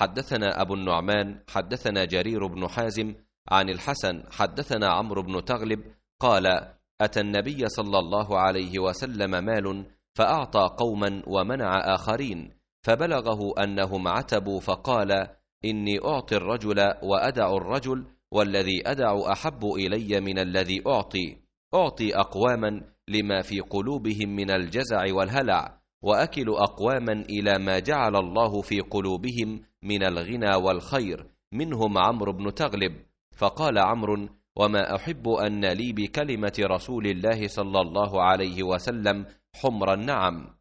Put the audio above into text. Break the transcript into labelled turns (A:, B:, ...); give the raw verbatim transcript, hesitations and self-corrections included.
A: حدثنا أبو النعمان حدثنا جرير بن حازم عن الحسن حدثنا عمرو بن تغلب قال: أتى النبي صلى الله عليه وسلم مال فأعطى قوما ومنع آخرين، فبلغه أنهم عتبوا فقال: إني أعطي الرجل وأدع الرجل، والذي أدع أحب إلي من الذي أعطي. أعطي أقواما لما في قلوبهم من الجزع والهلع، وأكل أقواما إلى ما جعل الله في قلوبهم من الغنى والخير، منهم عمرو بن تغلب. فقال عمرو: وما أحب أن لي بكلمة رسول الله صلى الله عليه وسلم حمر النعم.